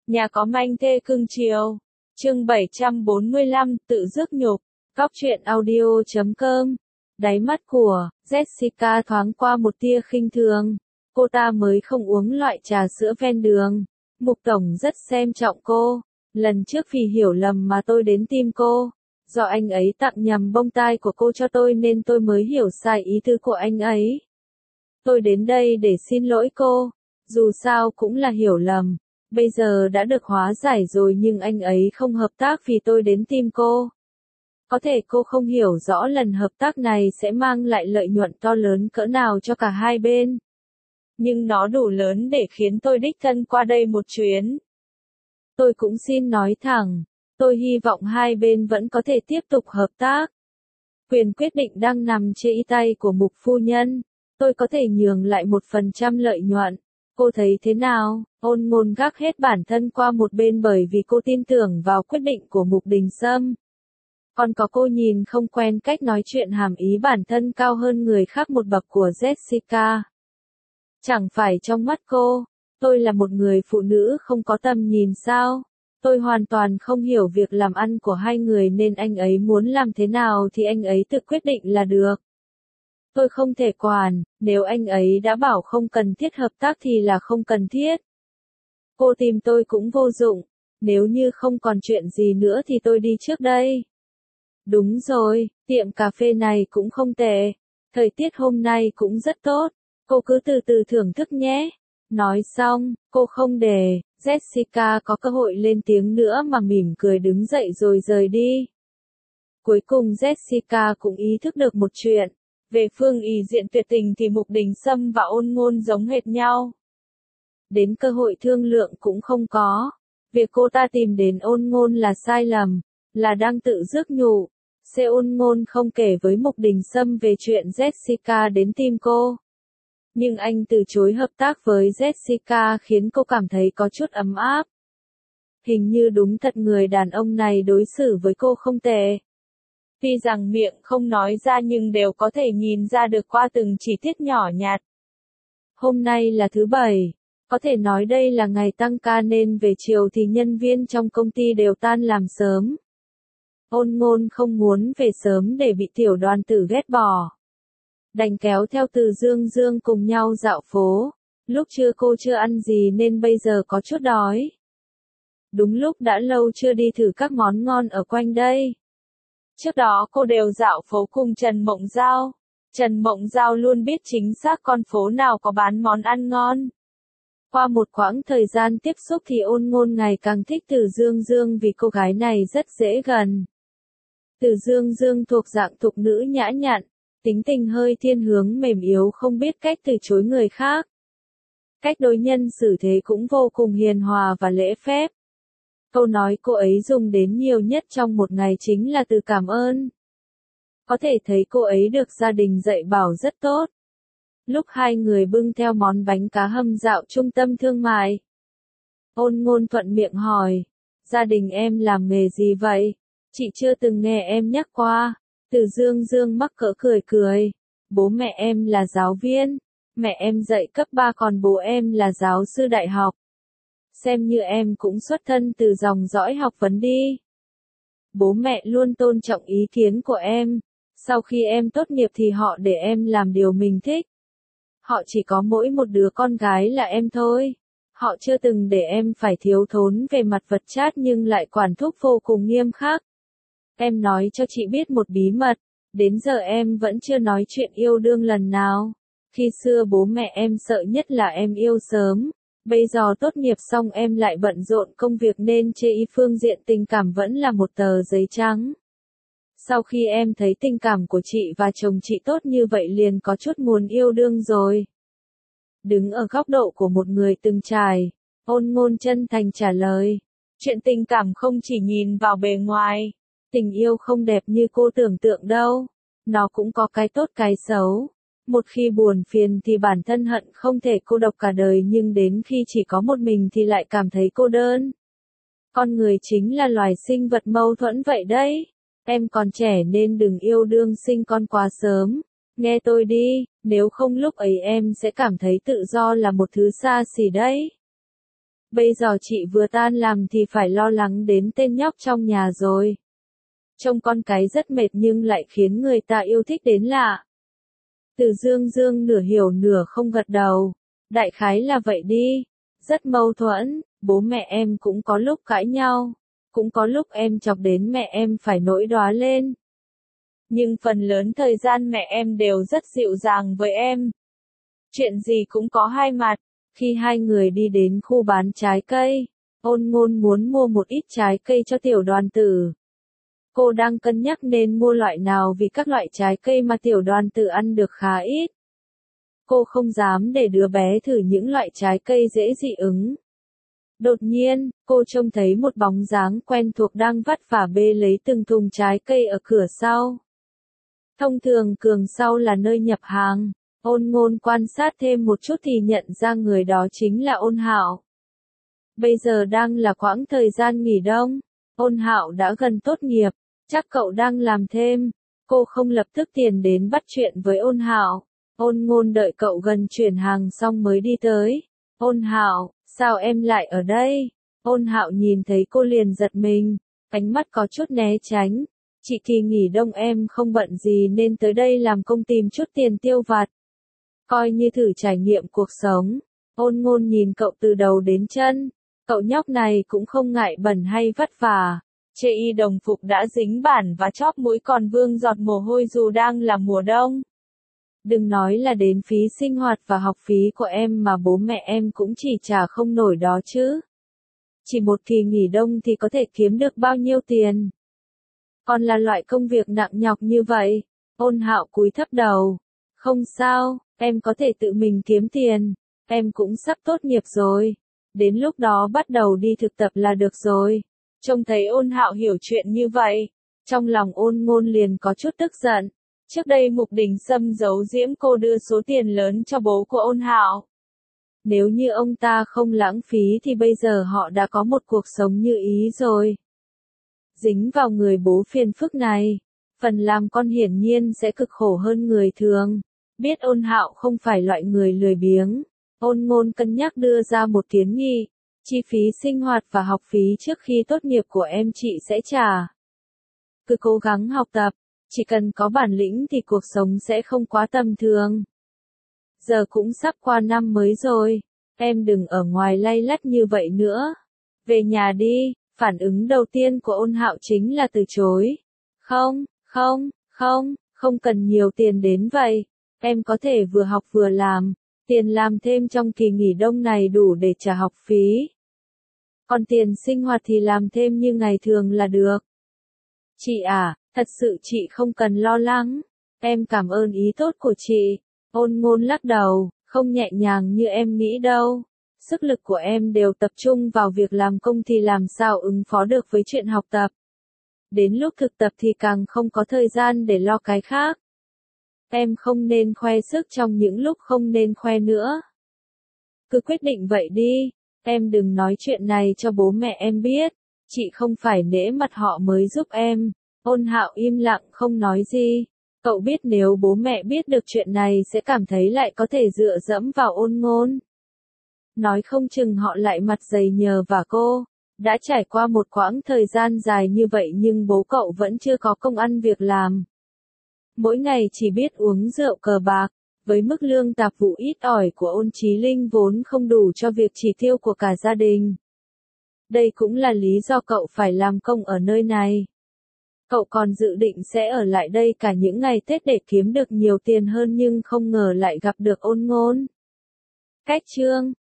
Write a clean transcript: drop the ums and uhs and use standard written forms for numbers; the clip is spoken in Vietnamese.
Nhà có manh thê cưng chiều. Chương 745, tự dứt nhục. Góc truyện audio.com. Đáy mắt của Jessica thoáng qua một tia khinh thường. Cô ta mới không uống loại trà sữa ven đường. Mục tổng rất xem trọng cô. Lần trước vì hiểu lầm mà tôi đến tìm cô. Do anh ấy tặng nhầm bông tai của cô cho tôi nên tôi mới hiểu sai ý tứ của anh ấy. Tôi đến đây để xin lỗi cô. Dù sao cũng là hiểu lầm. Bây giờ đã được hóa giải rồi nhưng anh ấy không hợp tác vì tôi đến tìm cô. Có thể cô không hiểu rõ lần hợp tác này sẽ mang lại lợi nhuận to lớn cỡ nào cho cả hai bên. Nhưng nó đủ lớn để khiến tôi đích thân qua đây một chuyến. Tôi cũng xin nói thẳng, tôi hy vọng hai bên vẫn có thể tiếp tục hợp tác. Quyền quyết định đang nằm trên tay của Mục phu nhân. Tôi có thể nhường lại 1% lợi nhuận. Cô thấy thế nào? Ôn Ngôn gác hết bản thân qua một bên bởi vì cô tin tưởng vào quyết định của Mục Đình Sâm. Còn có cô nhìn không quen cách nói chuyện hàm ý bản thân cao hơn người khác một bậc của Jessica. Chẳng phải trong mắt cô, tôi là một người phụ nữ không có tầm nhìn sao? Tôi hoàn toàn không hiểu việc làm ăn của hai người nên anh ấy muốn làm thế nào thì anh ấy tự quyết định là được. Tôi không thể quản, nếu anh ấy đã bảo không cần thiết hợp tác thì là không cần thiết. Cô tìm tôi cũng vô dụng, nếu như không còn chuyện gì nữa thì tôi đi trước đây. Đúng rồi, tiệm cà phê này cũng không tệ, thời tiết hôm nay cũng rất tốt, cô cứ từ từ thưởng thức nhé. Nói xong, cô không để Jessica có cơ hội lên tiếng nữa mà mỉm cười đứng dậy rồi rời đi. Cuối cùng Jessica cũng ý thức được một chuyện. Về phương ỷ diện tuyệt tình thì Mục Đình Sâm và Ôn Ngôn giống hệt nhau. Đến cơ hội thương lượng cũng không có. Việc cô ta tìm đến Ôn Ngôn là sai lầm, là đang tự rước nhục. Ôn Ngôn không kể với Mục Đình Sâm về chuyện Jessica đến tìm cô. Nhưng anh từ chối hợp tác với Jessica khiến cô cảm thấy có chút ấm áp. Hình như đúng thật người đàn ông này đối xử với cô không tệ. Tuy rằng miệng không nói ra nhưng đều có thể nhìn ra được qua từng chi tiết nhỏ nhặt. Hôm nay là thứ Bảy, có thể nói đây là ngày tăng ca nên về chiều thì nhân viên trong công ty đều tan làm sớm. Ôn Ngôn không muốn về sớm để bị tiểu đoàn tử ghét bỏ. Đành kéo theo Từ Dương Dương cùng nhau dạo phố. Lúc trưa cô chưa ăn gì nên bây giờ có chút đói. Đúng lúc đã lâu chưa đi thử các món ngon ở quanh đây. Trước đó cô đều dạo phố cùng Trần Mộng Giao. Trần Mộng Giao luôn biết chính xác con phố nào có bán món ăn ngon. Qua một quãng thời gian tiếp xúc thì Ôn Ngôn ngày càng thích Từ Dương Dương vì cô gái này rất dễ gần. Từ Dương Dương thuộc dạng thục nữ nhã nhặn, tính tình hơi thiên hướng mềm yếu không biết cách từ chối người khác. Cách đối nhân xử thế cũng vô cùng hiền hòa và lễ phép. Câu nói cô ấy dùng đến nhiều nhất trong một ngày chính là từ cảm ơn. Có thể thấy cô ấy được gia đình dạy bảo rất tốt. Lúc hai người bưng theo món bánh cá hầm dạo trung tâm thương mại. Ôn Ngôn thuận miệng hỏi, gia đình em làm nghề gì vậy? Chị chưa từng nghe em nhắc qua. Từ Dương Dương mắc cỡ cười cười. Bố mẹ em là giáo viên. Mẹ em dạy cấp 3 còn bố em là giáo sư đại học. Xem như em cũng xuất thân từ dòng dõi học vấn đi. Bố mẹ luôn tôn trọng ý kiến của em. Sau khi em tốt nghiệp thì họ để em làm điều mình thích. Họ chỉ có mỗi một đứa con gái là em thôi. Họ chưa từng để em phải thiếu thốn về mặt vật chất nhưng lại quản thúc vô cùng nghiêm khắc. Em nói cho chị biết một bí mật. Đến giờ em vẫn chưa nói chuyện yêu đương lần nào. Khi xưa bố mẹ em sợ nhất là em yêu sớm. Bây giờ tốt nghiệp xong em lại bận rộn công việc nên chê y phương diện tình cảm vẫn là một tờ giấy trắng. Sau khi em thấy tình cảm của chị và chồng chị tốt như vậy liền có chút muốn yêu đương rồi. Đứng ở góc độ của một người từng trải, Ôn Ngôn chân thành trả lời. Chuyện tình cảm không chỉ nhìn vào bề ngoài. Tình yêu không đẹp như cô tưởng tượng đâu. Nó cũng có cái tốt cái xấu. Một khi buồn phiền thì bản thân hận không thể cô độc cả đời nhưng đến khi chỉ có một mình thì lại cảm thấy cô đơn. Con người chính là loài sinh vật mâu thuẫn vậy đấy. Em còn trẻ nên đừng yêu đương sinh con quá sớm. Nghe tôi đi, nếu không lúc ấy em sẽ cảm thấy tự do là một thứ xa xỉ đấy. Bây giờ chị vừa tan làm thì phải lo lắng đến tên nhóc trong nhà rồi. Trông con cái rất mệt nhưng lại khiến người ta yêu thích đến lạ. Từ Dương Dương nửa hiểu nửa không gật đầu. Đại khái là vậy đi. Rất mâu thuẫn, bố mẹ em cũng có lúc cãi nhau. Cũng có lúc em chọc đến mẹ em phải nổi đoá lên. Nhưng phần lớn thời gian mẹ em đều rất dịu dàng với em. Chuyện gì cũng có hai mặt. Khi hai người đi đến khu bán trái cây, Ôn Ngôn muốn mua một ít trái cây cho tiểu đoàn tử. Cô đang cân nhắc nên mua loại nào vì các loại trái cây mà tiểu đoàn tử ăn được khá ít. Cô không dám để đứa bé thử những loại trái cây dễ dị ứng. Đột nhiên, cô trông thấy một bóng dáng quen thuộc đang vắt vả bê lấy từng thùng trái cây ở cửa sau. Thông thường cường sau là nơi nhập hàng. Ôn Ngôn quan sát thêm một chút thì nhận ra người đó chính là Ôn Hạo. Bây giờ đang là quãng thời gian nghỉ đông. Ôn Hạo đã gần tốt nghiệp, chắc cậu đang làm thêm. Cô không lập tức tiền đến bắt chuyện với Ôn Hạo. Ôn Ngôn đợi cậu gần chuyển hàng xong mới đi tới. Ôn Hạo, sao em lại ở đây? Ôn Hạo nhìn thấy cô liền giật mình, ánh mắt có chút né tránh. Chị kỳ nghỉ đông em không bận gì nên tới đây làm công tìm chút tiền tiêu vặt. Coi như thử trải nghiệm cuộc sống. Ôn Ngôn nhìn cậu từ đầu đến chân. Cậu nhóc này cũng không ngại bẩn hay vất vả. Chê y đồng phục đã dính bản và chóp mũi còn vương giọt mồ hôi dù đang là mùa đông. Đừng nói là đến phí sinh hoạt và học phí của em mà bố mẹ em cũng chỉ trả không nổi đó chứ. Chỉ một kỳ nghỉ đông thì có thể kiếm được bao nhiêu tiền. Còn là loại công việc nặng nhọc như vậy. Ôn Hạo cúi thấp đầu. Không sao, em có thể tự mình kiếm tiền. Em cũng sắp tốt nghiệp rồi. Đến lúc đó bắt đầu đi thực tập là được rồi. Trông thấy Ôn Hạo hiểu chuyện như vậy. Trong lòng Ôn Ngôn liền có chút tức giận. Trước đây Mục Đình Sâm giấu giếm cô đưa số tiền lớn cho bố của Ôn Hạo. Nếu như ông ta không lãng phí thì bây giờ họ đã có một cuộc sống như ý rồi. Dính vào người bố phiền phức này, phần làm con hiển nhiên sẽ cực khổ hơn người thường. Biết Ôn Hạo không phải loại người lười biếng, Ôn Ngôn cân nhắc đưa ra một kiến nghị. Chi phí sinh hoạt và học phí trước khi tốt nghiệp của em chị sẽ trả. Cứ cố gắng học tập, chỉ cần có bản lĩnh thì cuộc sống sẽ không quá tầm thường. Giờ cũng sắp qua năm mới rồi, em đừng ở ngoài lay lắt như vậy nữa. Về nhà đi. Phản ứng đầu tiên của Ôn Hạo chính là từ chối. Không cần nhiều tiền đến vậy. Em có thể vừa học vừa làm. Tiền làm thêm trong kỳ nghỉ đông này đủ để trả học phí. Còn tiền sinh hoạt thì làm thêm như ngày thường là được. Chị à, thật sự chị không cần lo lắng. Em cảm ơn ý tốt của chị. Ôn Ngôn lắc đầu, không nhẹ nhàng như em nghĩ đâu. Sức lực của em đều tập trung vào việc làm công thì làm sao ứng phó được với chuyện học tập. Đến lúc thực tập thì càng không có thời gian để lo cái khác. Em không nên khoe sức trong những lúc không nên khoe nữa. Cứ quyết định vậy đi, em đừng nói chuyện này cho bố mẹ em biết. Chị không phải nể mặt họ mới giúp em. Ôn Hạo im lặng không nói gì. Cậu biết nếu bố mẹ biết được chuyện này sẽ cảm thấy lại có thể dựa dẫm vào Ôn Ngôn. Nói không chừng họ lại mặt dày nhờ vả cô. Đã trải qua một quãng thời gian dài như vậy nhưng bố cậu vẫn chưa có công ăn việc làm. Mỗi ngày chỉ biết uống rượu cờ bạc, với mức lương tạp vụ ít ỏi của Ôn Chí Linh vốn không đủ cho việc chi tiêu của cả gia đình. Đây cũng là lý do cậu phải làm công ở nơi này. Cậu còn dự định sẽ ở lại đây cả những ngày Tết để kiếm được nhiều tiền hơn nhưng không ngờ lại gặp được Ôn Ngôn. Cách chương